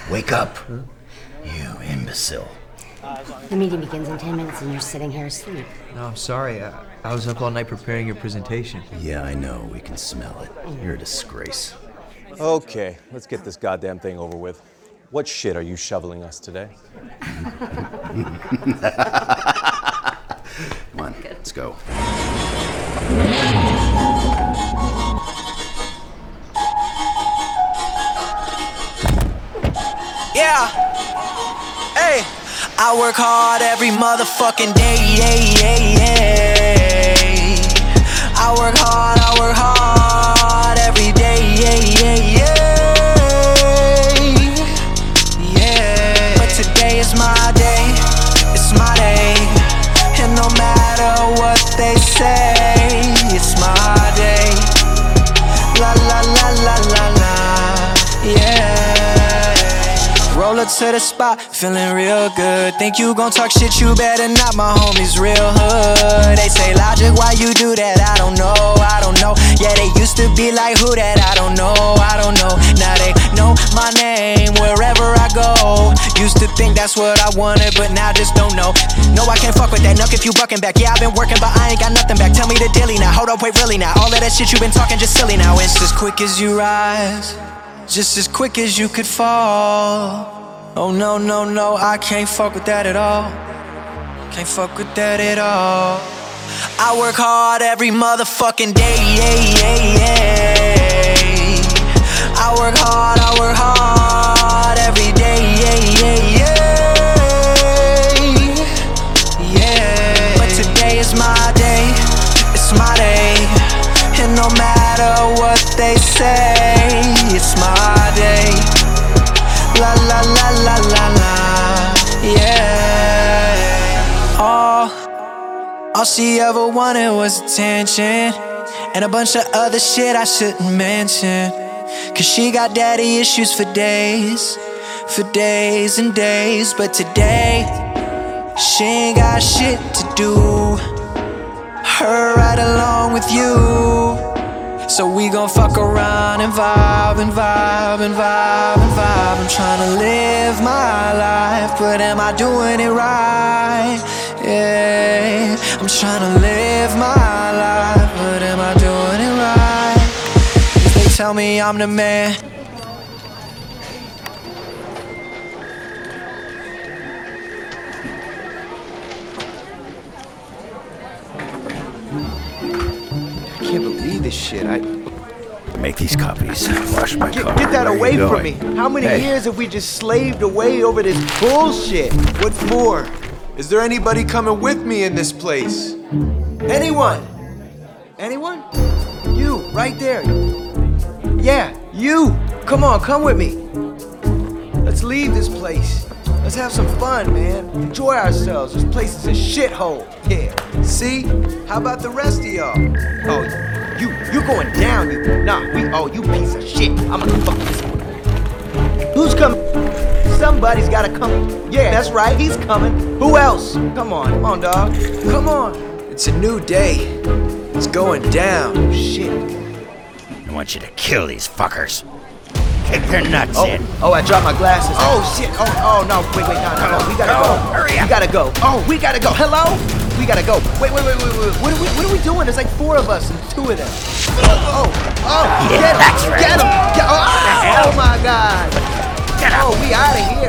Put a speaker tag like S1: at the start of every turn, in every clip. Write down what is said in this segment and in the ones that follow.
S1: Wake up, you imbecile.
S2: The meeting begins in 10 minutes and you're sitting here asleep.
S3: No, I'm sorry. I was up all night preparing your presentation.
S1: Yeah, I know. We can smell it. You're a disgrace.
S4: Okay, let's get this goddamn thing over with. What shit are you shoveling us today?
S1: Come on, let's go.
S5: Yeah. Hey, I work hard every motherfucking day. I work hard every day. Yeah. But today is my day. It's my day. And no matter what they say, it's my day. La la la la la la. Yeah. Roll up to the spot, feeling real good. Think you gon' talk shit, you better not, my homies real hood. They say, Logic, why you do that? I don't know. Yeah, they used to be like, who that? I don't know. Now they know my name wherever I go. Used to think that's what I wanted, but now just don't know. No, I can't fuck with that, nuck if you bucking back. Yeah, I've been working, but I ain't got nothing back. Tell me the dilly now, hold up, wait, really now. All of that shit you been talking just silly now. It's as quick as you rise, just as quick as you could fall. Oh no, I can't fuck with that at all. Can't fuck with that at all. I work hard every motherfucking day. I work hard every day. Yeah. But today is my day. It's my day. And no matter what they say, it's my day. La la la la la la, yeah. All she ever wanted was attention and a bunch of other shit I shouldn't mention. Cause she got daddy issues for days and days. But today, she ain't got shit to do. Her right along with you. So we gon' fuck around and vibe. I'm tryna live my life, but am I doing it right? Yeah, I'm tryna live my life, but am I doing it right? If they tell me I'm the man.
S3: I can't believe this shit.
S1: Make these copies. Wash my car.
S6: Get that
S1: Where
S6: away
S1: you
S6: from me.
S1: going?
S6: How many
S1: Hey.
S6: years have we just slaved away over this bullshit? What for?
S7: Is there anybody coming with me in this place?
S6: Anyone? Anyone? You, right there. Yeah, you. Come on, come with me. Let's leave this place. Let's have some fun, man. Enjoy ourselves. This place is a shithole. Yeah. See? How about the rest of y'all? Oh, you going down, you. Nah, you piece of shit. I'm gonna fuck this one. Who's coming? Somebody's gotta come. Yeah, that's right, he's coming. Who else? Come on, dog. Come on.
S3: It's a new day. It's going down.
S6: Shit.
S1: I want you to kill these fuckers. Kick their nuts in.
S6: Oh, I dropped my glasses. Oh, shit. Oh, no. Wait. No. We gotta go.
S1: Hurry up.
S6: We gotta go. Oh, we gotta go. Hello? We gotta go. Wait. What are we doing? There's like 4 of us and 2 of them. Oh.
S1: Yeah,
S6: Get him.
S1: that's right.
S6: Get him. Oh, my God.
S1: Get up.
S6: Oh, we out of here.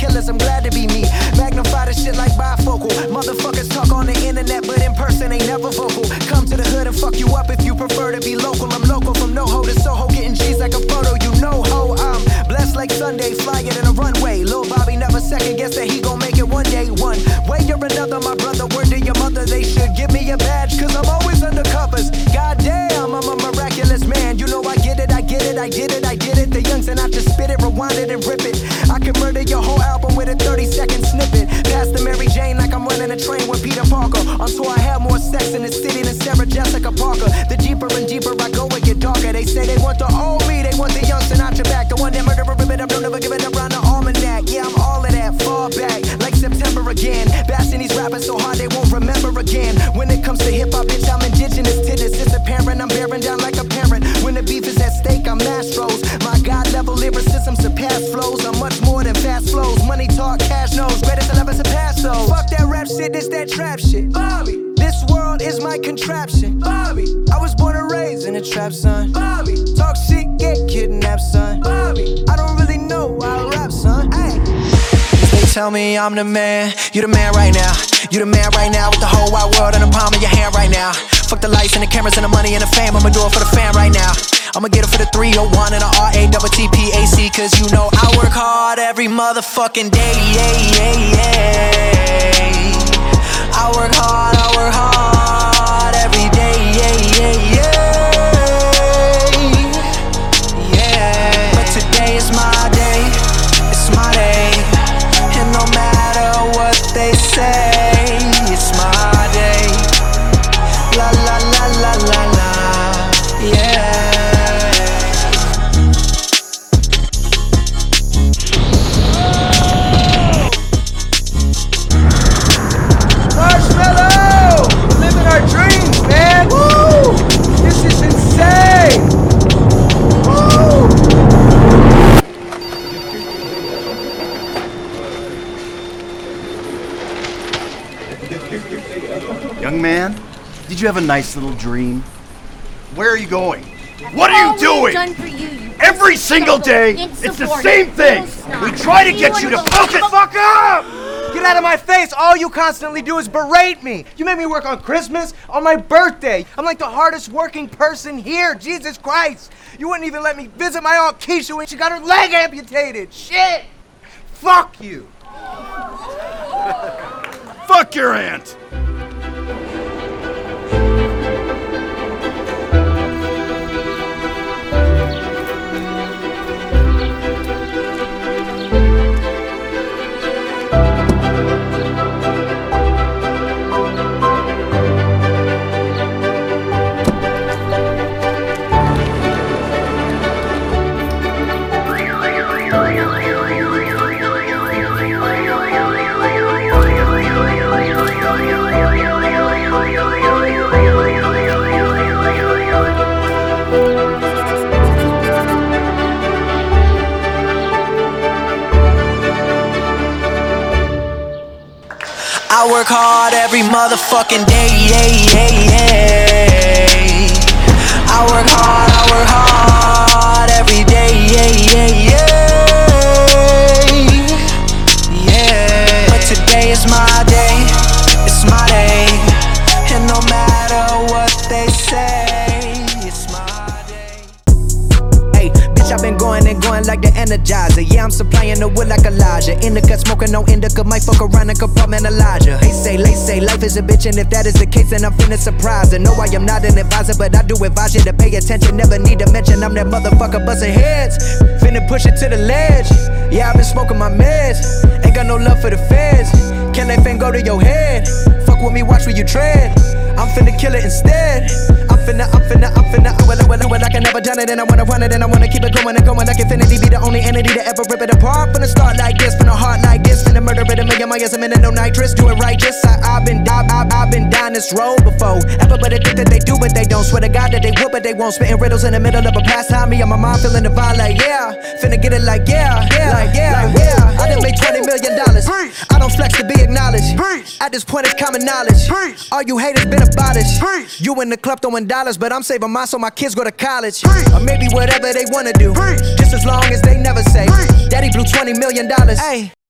S5: killers, I'm glad to be me. Magnify the shit like bifocal. Motherfuckers talk on the internet, but in person ain't never vocal. Come to the hood and fuck you up if you prefer to be local. I'm local from NoHo to Soho, getting G's like a photo. You know ho, I'm blessed like Sunday, flying in a runway. Lil Bobby never second guess that he gon' make it one day. One way or another, my brother, word to your mother, they should give me a badge, cause I'm always under covers. Goddamn, I'm a miraculous man. You know I get it, I get it, I get it, I get it. The youngs and I just spit it, rewind it and rip it. I can murder your whole album with a 30-second snippet. Pass the Mary Jane like I'm running a train with Peter Parker. On tour I have more sex in the city than Sarah Jessica Parker. The deeper and deeper I go, it get darker. They say they want the old me, they want the young Sinatra back. The one that murder a bit up, don't ever give it up around the almanac. Yeah, I'm all of that, far back, like September again. Bashing these rappers so hard they won't remember again. When it comes to hip-hop, bitch, I'm indigenous to this. It's apparent, I'm bearing down like a parent. When the beef is at stake, I'm Astros. My God-level lyricism surpass flows. I'm much more than fast flows. Money talk, cash knows, greatest I'll ever surpass those. Fuck that rap shit, this that trap shit. Bobby, this world is my contraption. Bobby, I was born and raised in a trap, son. Bobby, talk shit, get kidnapped, son. Bobby, I don't really know how I rap, son. Ay. They tell me I'm the man, you the man right now. You the man right now with the whole wide world in the palm of your hand right now. Fuck the lights and the cameras and the money and the fame, I'ma do it for the fan right now. I'ma get it for the 301 and the RATTPAC, cause you know I work hard every motherfucking day, I work hard every day, But today is my day, it's my day. And no matter what they say, it's my day. La la la la la la, yeah.
S6: Marshmallow! We're living our dreams, man! Woo! This is insane! Woo!
S8: Young man, did you have a nice little dream? Where are you going? What are you doing?
S2: Done for you,
S8: Every single day, it's the same thing. We try to get you to focus.
S6: Fuck up! Get out of my face! All you constantly do is berate me! You made me work on Christmas, on my birthday! I'm like the hardest working person here, Jesus Christ! You wouldn't even let me visit my Aunt Keisha when she got her leg amputated! Shit! Fuck you!
S8: Fuck your aunt.
S5: I work hard every motherfucking day, I work hard every day, But today is my day, it's my day. And no matter what they say, it's my day. Hey, bitch, I've been going and going like the Energizer. Yeah, I'm supplying the wood like Elijah. In the cut, smoking no indica, might fuck around and compartment Elijah. They say life is a bitch, and if that is the case, then I'm finna surprise her. No, I am not an advisor, but I do advise you to pay attention. Never need to mention I'm that motherfucker busting heads. Finna push it to the ledge. Yeah, I've been smoking my meds. Ain't got no love for the feds. Can that thing go to your head? Fuck with me, watch where you tread. I'm finna kill it instead. I'm finna, well, I can never done it, and I wanna run it, and I wanna keep it going and going like infinity. Be the only entity to ever rip it apart. Finna start like this, finna heart like this, finna murder it a million miles a minute, no nitrous. Do it righteous. I've been down this road before. Everybody think that they do, but they don't. Swear to God that they would, but they won't. Spitting riddles in the middle of a pastime. Me and my mom feeling the vibe like yeah. Finna get it like yeah. I done made $20 million. I don't flex to be acknowledged. At this point, it's common knowledge. All you haters been abolished. You in the club throwing dollars, but I'm saving mine so my kids go to college. Or maybe whatever they wanna do, just as long as they never say, Daddy blew $20 million. Hey.